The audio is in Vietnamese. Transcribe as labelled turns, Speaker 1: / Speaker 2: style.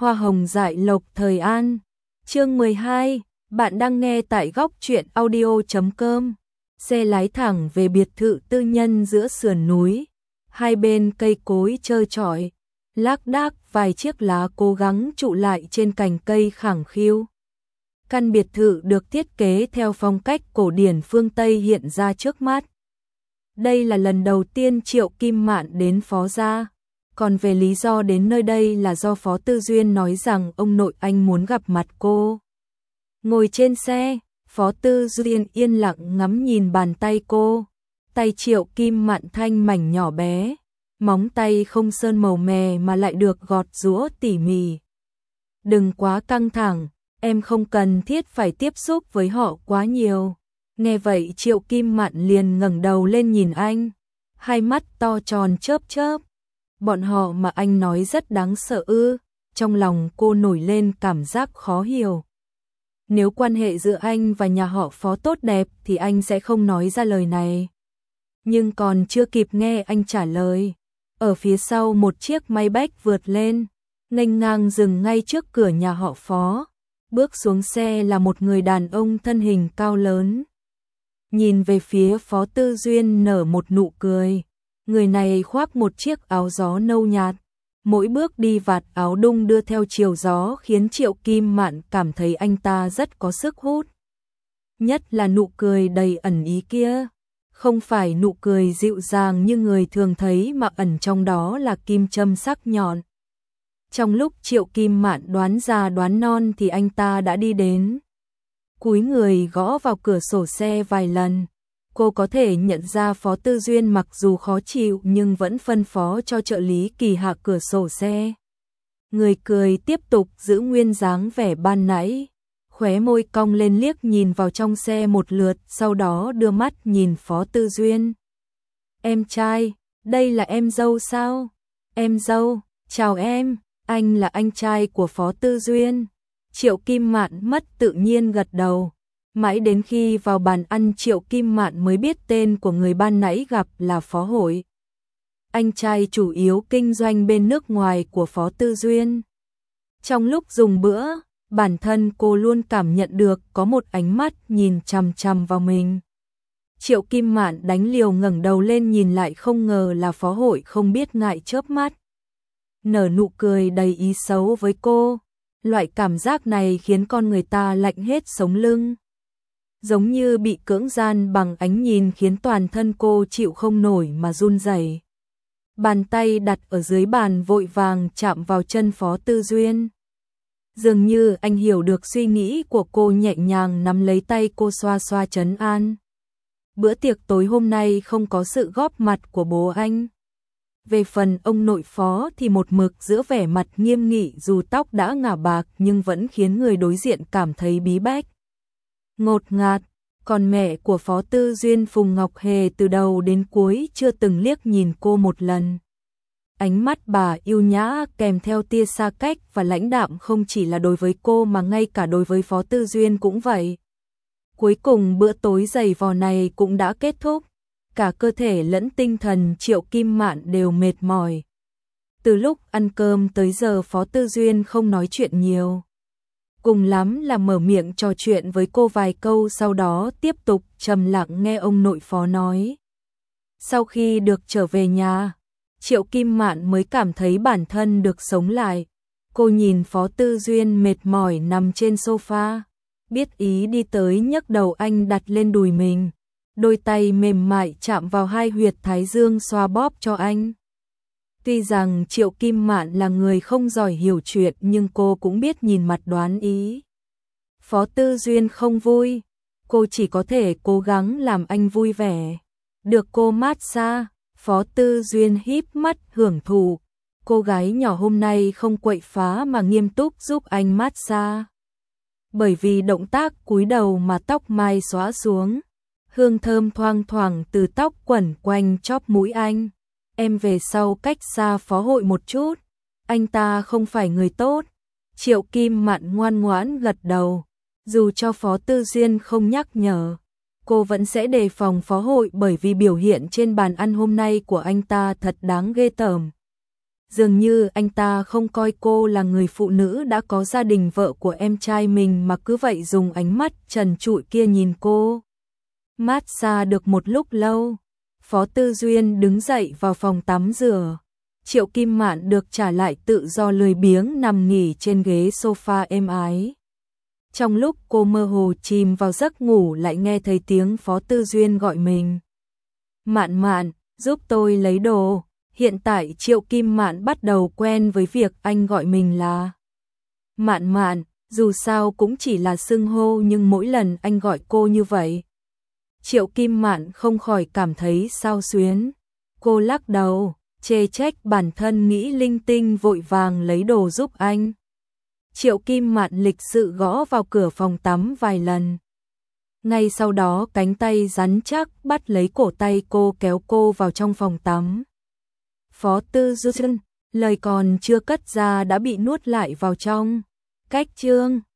Speaker 1: Hoa hồng dại lộc thời an. Chương 12, bạn đang nghe tại góc truyện audio.com. Xe lái thẳng về biệt thự tư nhân giữa sườn núi, hai bên cây cối trơ trọi, lác đác vài chiếc lá cố gắng trụ lại trên cành cây khẳng khiu. Căn biệt thự được thiết kế theo phong cách cổ điển phương Tây hiện ra trước mắt. Đây là lần đầu tiên Triệu Kim Mạn đến Phó gia. Còn về lý do đến nơi đây là do Phó Tư Duyên nói rằng ông nội anh muốn gặp mặt cô. Ngồi trên xe, Phó Tư Duyên yên lặng ngắm nhìn bàn tay cô. Tay Triệu Kim Mạn thanh mảnh nhỏ bé, móng tay không sơn màu mè mà lại được gọt giũa tỉ mỉ. Đừng quá căng thẳng, em không cần thiết phải tiếp xúc với họ quá nhiều. Nghe vậy Triệu Kim Mạn liền ngẩng đầu lên nhìn anh, hai mắt to tròn chớp chớp. Bọn họ mà anh nói rất đáng sợ ư? Trong lòng cô nổi lên cảm giác khó hiểu. Nếu quan hệ giữa anh và nhà họ Phó tốt đẹp thì anh sẽ không nói ra lời này. Nhưng còn chưa kịp nghe anh trả lời, ở phía sau một chiếc Maybach vượt lên, nghênh ngang dừng ngay trước cửa nhà họ Phó. Bước xuống xe là một người đàn ông thân hình cao lớn. Nhìn về phía Phó Tư Duyên nở một nụ cười. Người này khoác một chiếc áo gió nâu nhạt, mỗi bước đi vạt áo đung đưa theo chiều gió khiến Triệu Kim Mạn cảm thấy anh ta rất có sức hút. Nhất là nụ cười đầy ẩn ý kia, không phải nụ cười dịu dàng như người thường thấy mà ẩn trong đó là kim châm sắc nhọn. Trong lúc Triệu Kim Mạn đoán già đoán non thì anh ta đã đi đến. Cúi người gõ vào cửa sổ xe vài lần. Cô có thể nhận ra Phó Tư Duyên mặc dù khó chịu nhưng vẫn phân phó cho trợ lý Kỳ hạ cửa sổ xe. Người cười tiếp tục giữ nguyên dáng vẻ ban nãy, khóe môi cong lên liếc nhìn vào trong xe một lượt, sau đó đưa mắt nhìn Phó Tư Duyên. Em trai, đây là em dâu sao? Em dâu, chào em, anh là anh trai của Phó Tư Duyên. Triệu Kim Mạn mất tự nhiên gật đầu. Mãi đến khi vào bàn ăn Triệu Kim Mạn mới biết tên của người ban nãy gặp là Phó Hội. Anh trai chủ yếu kinh doanh bên nước ngoài của Phó Tư Duyên. Trong lúc dùng bữa, bản thân cô luôn cảm nhận được có một ánh mắt nhìn chằm chằm vào mình. Triệu Kim Mạn đánh liều ngẩng đầu lên nhìn lại, không ngờ là Phó Hội không biết ngại chớp mắt. Nở nụ cười đầy ý xấu với cô. Loại cảm giác này khiến con người ta lạnh hết sống lưng. Giống như bị cưỡng gian bằng ánh nhìn khiến toàn thân cô chịu không nổi mà run rẩy. Bàn tay đặt ở dưới bàn vội vàng chạm vào chân Phó Tư Duyên. Dường như anh hiểu được suy nghĩ của cô, nhẹ nhàng nắm lấy tay cô xoa xoa trấn an. Bữa tiệc tối hôm nay không có sự góp mặt của bố anh. Về phần ông nội Phó thì một mực giữ vẻ mặt nghiêm nghị, dù tóc đã ngả bạc nhưng vẫn khiến người đối diện cảm thấy bí bách, ngột ngạt. Còn mẹ của Phó Tư Duyên, Phùng Ngọc Hề, từ đầu đến cuối chưa từng liếc nhìn cô một lần. Ánh mắt bà yêu nhã kèm theo tia xa cách và lãnh đạm không chỉ là đối với cô mà ngay cả đối với Phó Tư Duyên cũng vậy. Cuối cùng bữa tối dày vò này cũng đã kết thúc. Cả cơ thể lẫn tinh thần Triệu Kim Mạn đều mệt mỏi. Từ lúc ăn cơm tới giờ Phó Tư Duyên không nói chuyện nhiều. Cùng lắm là mở miệng trò chuyện với cô vài câu, sau đó tiếp tục trầm lặng nghe ông nội Phó nói. Sau khi được trở về nhà, Triệu Kim Mạn mới cảm thấy bản thân được sống lại. Cô nhìn Phó Tư Duyên mệt mỏi nằm trên sofa, biết ý đi tới nhấc đầu anh đặt lên đùi mình. Đôi tay mềm mại chạm vào hai huyệt thái dương xoa bóp cho anh. Tuy rằng Triệu Kim Mạn là người không giỏi hiểu chuyện nhưng cô cũng biết nhìn mặt đoán ý. Phó Tư Duyên không vui, cô chỉ có thể cố gắng làm anh vui vẻ. Được cô mát xa, Phó Tư Duyên híp mắt hưởng thụ. Cô gái nhỏ hôm nay không quậy phá mà nghiêm túc giúp anh mát xa. Bởi vì động tác cúi đầu mà tóc mai xõa xuống. Hương thơm thoang thoảng từ tóc quẩn quanh chóp mũi anh. Em về sau cách xa Phó Hội một chút. Anh ta không phải người tốt. Triệu Kim Mạn ngoan ngoãn gật đầu. Dù cho Phó Tư Duyên không nhắc nhở, cô vẫn sẽ đề phòng Phó Hội, bởi vì biểu hiện trên bàn ăn hôm nay của anh ta thật đáng ghê tởm. Dường như anh ta không coi cô là người phụ nữ đã có gia đình vợ của em trai mình mà cứ vậy dùng ánh mắt trần trụi kia nhìn cô. Mát xa được một lúc lâu, Phó Tư Duyên đứng dậy vào phòng tắm rửa. Triệu Kim Mạn được trả lại tự do lười biếng nằm nghỉ trên ghế sofa êm ái. Trong lúc cô mơ hồ chìm vào giấc ngủ lại nghe thấy tiếng Phó Tư Duyên gọi mình. Mạn Mạn, giúp tôi lấy đồ. Hiện tại Triệu Kim Mạn bắt đầu quen với việc anh gọi mình là Mạn Mạn, dù sao cũng chỉ là xưng hô nhưng mỗi lần anh gọi cô như vậy, Triệu Kim Mạn không khỏi cảm thấy xao xuyến. Cô lắc đầu, chê trách bản thân nghĩ linh tinh vội vàng lấy đồ giúp anh. Triệu Kim Mạn lịch sự gõ vào cửa phòng tắm vài lần. Ngay sau đó cánh tay rắn chắc bắt lấy cổ tay cô kéo cô vào trong phòng tắm. Phó Tư Duyên, lời còn chưa cất ra đã bị nuốt lại vào trong. Cách chương